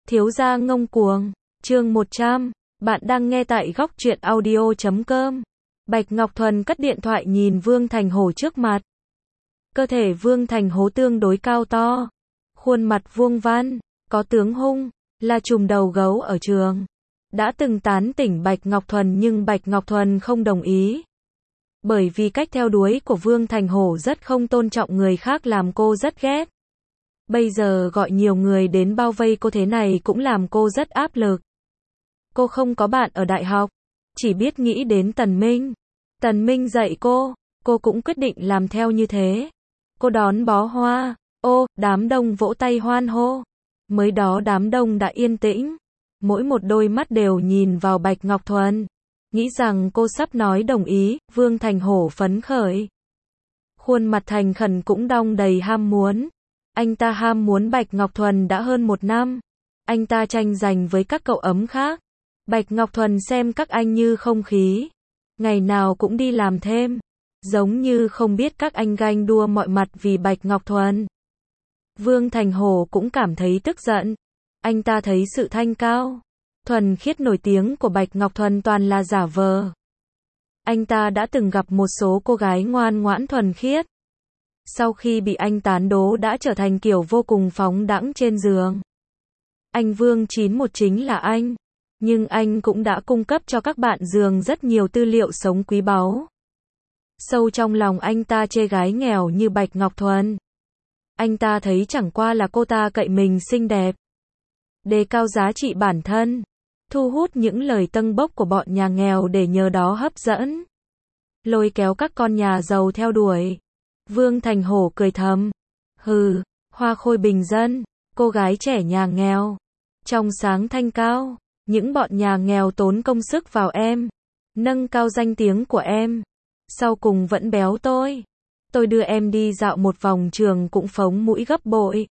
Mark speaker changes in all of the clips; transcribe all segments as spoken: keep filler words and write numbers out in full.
Speaker 1: Thiếu gia ngông cuồng, chương một trăm, bạn đang nghe tại góc truyện audio chấm com. Bạch Ngọc Thuần cất điện thoại nhìn Vương Thành Hổ trước mặt. Cơ thể Vương Thành Hổ tương đối cao to, khuôn mặt vuông văn, có tướng hung, là trùm đầu gấu ở trường. Đã từng tán tỉnh Bạch Ngọc Thuần nhưng Bạch Ngọc Thuần không đồng ý. Bởi vì cách theo đuổi của Vương Thành Hổ rất không tôn trọng người khác làm cô rất ghét. Bây giờ gọi nhiều người đến bao vây cô thế này cũng làm cô rất áp lực. Cô không có bạn ở đại học, chỉ biết nghĩ đến Tần Minh. Tần Minh dạy cô, cô cũng quyết định làm theo như thế. Cô đón bó hoa, ô, đám đông vỗ tay hoan hô. Mới đó đám đông đã yên tĩnh, mỗi một đôi mắt đều nhìn vào Bạch Ngọc Thuần. Nghĩ rằng cô sắp nói đồng ý, Vương Thành Hổ phấn khởi. Khuôn mặt thành khẩn cũng đong đầy ham muốn. Anh ta ham muốn Bạch Ngọc Thuần đã hơn một năm. Anh ta tranh giành với các cậu ấm khác. Bạch Ngọc Thuần xem các anh như không khí. Ngày nào cũng đi làm thêm. Giống như không biết các anh ganh đua mọi mặt vì Bạch Ngọc Thuần. Vương Thành Hổ cũng cảm thấy tức giận. Anh ta thấy sự thanh cao, thuần khiết nổi tiếng của Bạch Ngọc Thuần toàn là giả vờ. Anh ta đã từng gặp một số cô gái ngoan ngoãn thuần khiết. Sau khi bị anh tán đố đã trở thành kiểu vô cùng phóng đãng trên giường. Anh Vương chín một chính là anh. Nhưng anh cũng đã cung cấp cho các bạn giường rất nhiều tư liệu sống quý báu. Sâu trong lòng anh ta chê gái nghèo như Bạch Ngọc Thuần. Anh ta thấy chẳng qua là cô ta cậy mình xinh đẹp. Đề cao giá trị bản thân. Thu hút những lời tâng bốc của bọn nhà nghèo để nhờ đó hấp dẫn. Lôi kéo các con nhà giàu theo đuổi. Vương Thành Hổ cười thầm. Hừ, hoa khôi bình dân, cô gái trẻ nhà nghèo. Trong sáng thanh cao, những bọn nhà nghèo tốn công sức vào em. Nâng cao danh tiếng của em. Sau cùng vẫn béo tôi. Tôi đưa em đi dạo một vòng trường cũng phóng mũi gấp bội.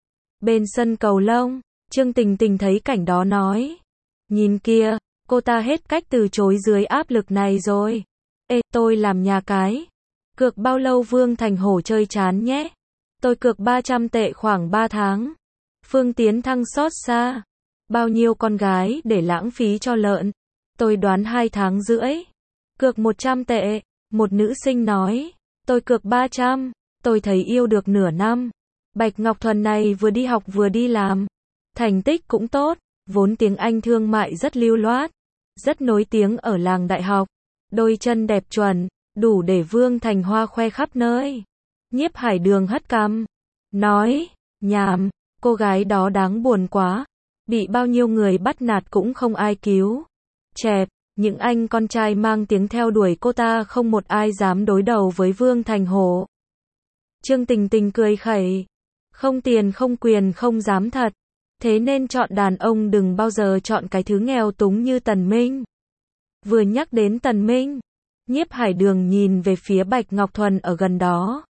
Speaker 1: Bên sân cầu lông, Trương Tình Tình thấy cảnh đó nói. Nhìn kia, cô ta hết cách từ chối dưới áp lực này rồi. Ê, tôi làm nhà cái. Cược bao lâu Vương Thành Hổ chơi chán nhé. Tôi cược ba trăm tệ khoảng ba tháng. Phương Tiến Thăng xót xa. Bao nhiêu con gái để lãng phí cho lợn. Tôi đoán hai tháng rưỡi. Cược một trăm tệ. Một nữ sinh nói. Tôi cược ba trăm. Tôi thấy yêu được nửa năm. Bạch Ngọc Thuần này vừa đi học vừa đi làm. Thành tích cũng tốt. Vốn tiếng Anh thương mại rất lưu loát. Rất nổi tiếng ở làng đại học. Đôi chân đẹp chuẩn. Đủ để Vương Thành Hoa khoe khắp nơi. Nhiếp Hải Đường hất cằm. Nói. Nhảm. Cô gái đó đáng buồn quá. Bị bao nhiêu người bắt nạt cũng không ai cứu. Chẹp. Những anh con trai mang tiếng theo đuổi cô ta không một ai dám đối đầu với Vương Thành Hổ. Trương Tình Tình cười khẩy. Không tiền không quyền không dám thật. Thế nên chọn đàn ông đừng bao giờ chọn cái thứ nghèo túng như Tần Minh. Vừa nhắc đến Tần Minh, Nhiếp Hải Đường nhìn về phía Bạch Ngọc Thuần ở gần đó.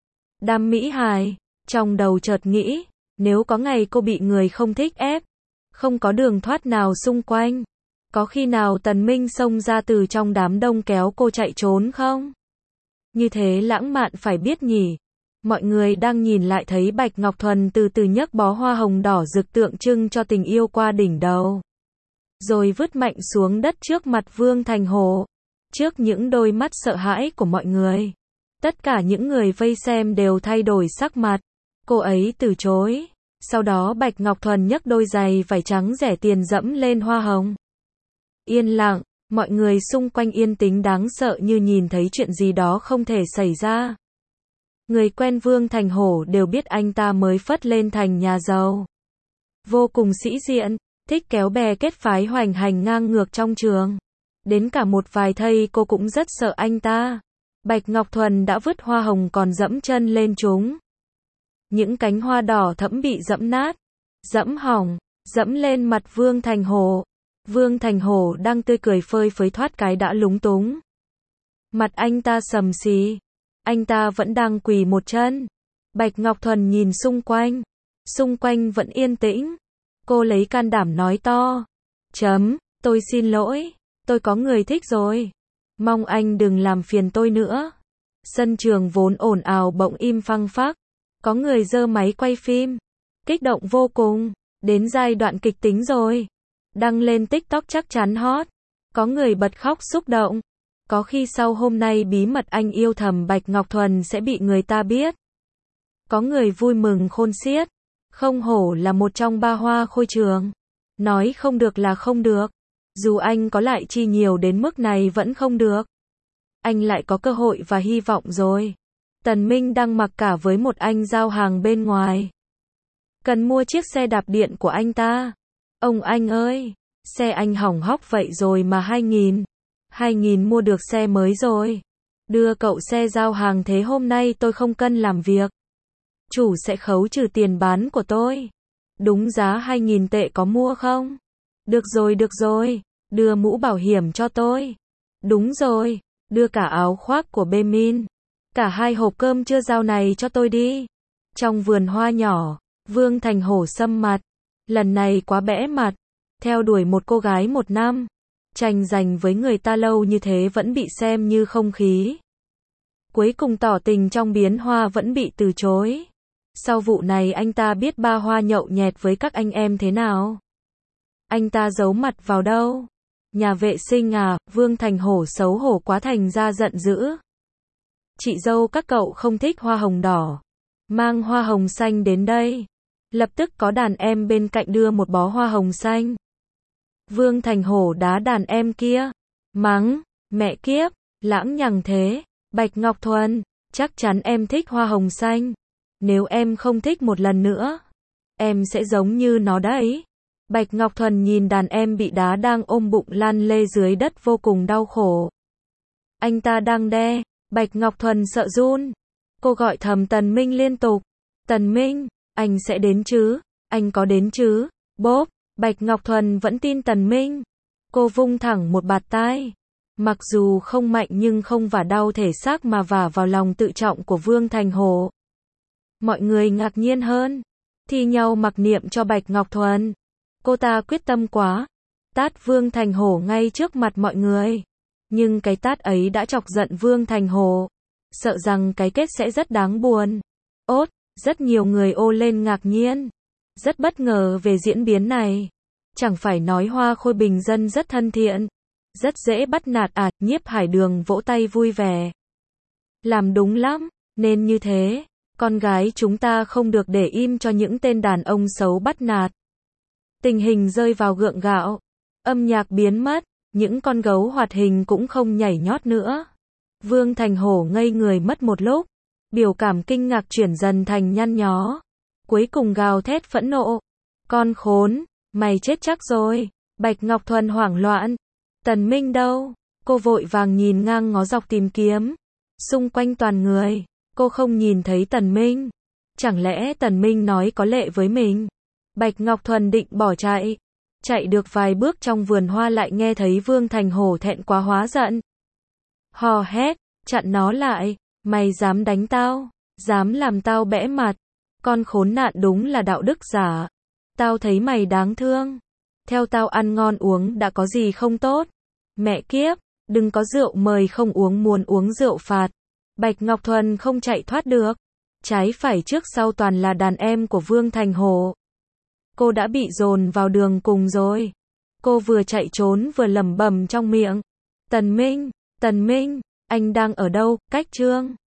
Speaker 1: Đam mỹ hài, trong đầu chợt nghĩ, nếu có ngày cô bị người không thích ép, không có đường thoát nào xung quanh, có khi nào Tần Minh xông ra từ trong đám đông kéo cô chạy trốn không? Như thế lãng mạn phải biết nhỉ. Mọi người đang nhìn lại thấy Bạch Ngọc Thuần từ từ nhấc bó hoa hồng đỏ rực tượng trưng cho tình yêu qua đỉnh đầu. Rồi vứt mạnh xuống đất trước mặt Vương Thành Hổ. Trước những đôi mắt sợ hãi của mọi người. Tất cả những người vây xem đều thay đổi sắc mặt. Cô ấy từ chối. Sau đó Bạch Ngọc Thuần nhấc đôi giày vải trắng rẻ tiền dẫm lên hoa hồng. Yên lặng, mọi người xung quanh yên tĩnh đáng sợ như nhìn thấy chuyện gì đó không thể xảy ra. Người quen Vương Thành Hổ đều biết anh ta mới phất lên thành nhà giàu. Vô cùng sĩ diện, thích kéo bè kết phái hoành hành ngang ngược trong trường. Đến cả một vài thầy cô cũng rất sợ anh ta. Bạch Ngọc Thuần đã vứt hoa hồng còn dẫm chân lên chúng. Những cánh hoa đỏ thẫm bị dẫm nát, dẫm hỏng, dẫm lên mặt Vương Thành Hổ. Vương Thành Hổ đang tươi cười phơi phới thoát cái đã lúng túng. Mặt anh ta sầm xì. Anh ta vẫn đang quỳ một chân. Bạch Ngọc Thuần nhìn xung quanh. Xung quanh vẫn yên tĩnh. Cô lấy can đảm nói to. Chấm, tôi xin lỗi. Tôi có người thích rồi. Mong anh đừng làm phiền tôi nữa. Sân trường vốn ồn ào bỗng im phăng phắc. Có người giơ máy quay phim. Kích động vô cùng. Đến giai đoạn kịch tính rồi. Đăng lên TikTok chắc chắn hot. Có người bật khóc xúc động. Có khi sau hôm nay bí mật anh yêu thầm Bạch Ngọc Thuần sẽ bị người ta biết. Có người vui mừng khôn xiết. Không hổ là một trong ba hoa khôi trường. Nói không được là không được. Dù anh có lại chi nhiều đến mức này vẫn không được. Anh lại có cơ hội và hy vọng rồi. Tần Minh đang mặc cả với một anh giao hàng bên ngoài. Cần mua chiếc xe đạp điện của anh ta. Ông anh ơi, xe anh hỏng hóc vậy rồi mà hai nghìn. hai nghìn mua được xe mới rồi. Đưa cậu xe giao hàng thế hôm nay tôi không cân làm việc. Chủ sẽ khấu trừ tiền bán của tôi. Đúng giá hai nghìn tệ có mua không? Được rồi được rồi, đưa mũ bảo hiểm cho tôi. Đúng rồi, đưa cả áo khoác của Bemin. Cả hai hộp cơm chưa giao này cho tôi đi. Trong vườn hoa nhỏ, Vương Thành Hổ sâm mặt. Lần này quá bẽ mặt. Theo đuổi một cô gái một năm. Tranh giành với người ta lâu như thế vẫn bị xem như không khí. Cuối cùng tỏ tình trong biến hoa vẫn bị từ chối. Sau vụ này anh ta biết ba hoa nhậu nhẹt với các anh em thế nào. Anh ta giấu mặt vào đâu? Nhà vệ sinh à? Vương Thành Hổ xấu hổ quá thành ra giận dữ. Chị dâu các cậu không thích hoa hồng đỏ. Mang hoa hồng xanh đến đây. Lập tức có đàn em bên cạnh đưa một bó hoa hồng xanh. Vương Thành Hổ đá đàn em kia. Mắng, mẹ kiếp, lãng nhằng thế. Bạch Ngọc Thuần, chắc chắn em thích hoa hồng xanh. Nếu em không thích một lần nữa, em sẽ giống như nó đấy. Bạch Ngọc Thuần nhìn đàn em bị đá đang ôm bụng lăn lê dưới đất vô cùng đau khổ. Anh ta đang đe, Bạch Ngọc Thuần sợ run. Cô gọi thầm Tần Minh liên tục. Tần Minh, anh sẽ đến chứ? Anh có đến chứ? Bốp, Bạch Ngọc Thuần vẫn tin Tần Minh. Cô vung thẳng một bạt tai. Mặc dù không mạnh nhưng không vả đau thể xác mà vả vào lòng tự trọng của Vương Thành Hổ. Mọi người ngạc nhiên hơn. Thi nhau mặc niệm cho Bạch Ngọc Thuần. Cô ta quyết tâm quá. Tát Vương Thành Hổ ngay trước mặt mọi người. Nhưng cái tát ấy đã chọc giận Vương Thành Hổ. Sợ rằng cái kết sẽ rất đáng buồn. Ốt, rất nhiều người ô lên ngạc nhiên. Rất bất ngờ về diễn biến này. Chẳng phải nói Hoa Khôi bình dân rất thân thiện. Rất dễ bắt nạt à, Nhiếp Hải Đường vỗ tay vui vẻ. Làm đúng lắm, nên như thế. Con gái chúng ta không được để im cho những tên đàn ông xấu bắt nạt. Tình hình rơi vào gượng gạo. Âm nhạc biến mất. Những con gấu hoạt hình cũng không nhảy nhót nữa. Vương Thành Hổ ngây người mất một lúc. Biểu cảm kinh ngạc chuyển dần thành nhăn nhó. Cuối cùng gào thét phẫn nộ. Con khốn, mày chết chắc rồi. Bạch Ngọc Thuần hoảng loạn. Tần Minh đâu? Cô vội vàng nhìn ngang ngó dọc tìm kiếm. Xung quanh toàn người. Cô không nhìn thấy Tần Minh. Chẳng lẽ Tần Minh nói có lệ với mình? Bạch Ngọc Thuần định bỏ chạy. Chạy được vài bước trong vườn hoa lại nghe thấy Vương Thành Hổ thẹn quá hóa giận. Hò hét, chặn nó lại. Mày dám đánh tao? Dám làm tao bẽ mặt? Con khốn nạn đúng là đạo đức giả. Tao thấy mày đáng thương. Theo tao ăn ngon uống đã có gì không tốt. Mẹ kiếp, đừng có rượu mời không uống muốn uống rượu phạt. Bạch Ngọc Thuần không chạy thoát được. Trái phải trước sau toàn là đàn em của Vương Thành Hổ. Cô đã bị dồn vào đường cùng rồi. Cô vừa chạy trốn vừa lẩm bẩm trong miệng. Tần Minh, Tần Minh, anh đang ở đâu, cách Trương?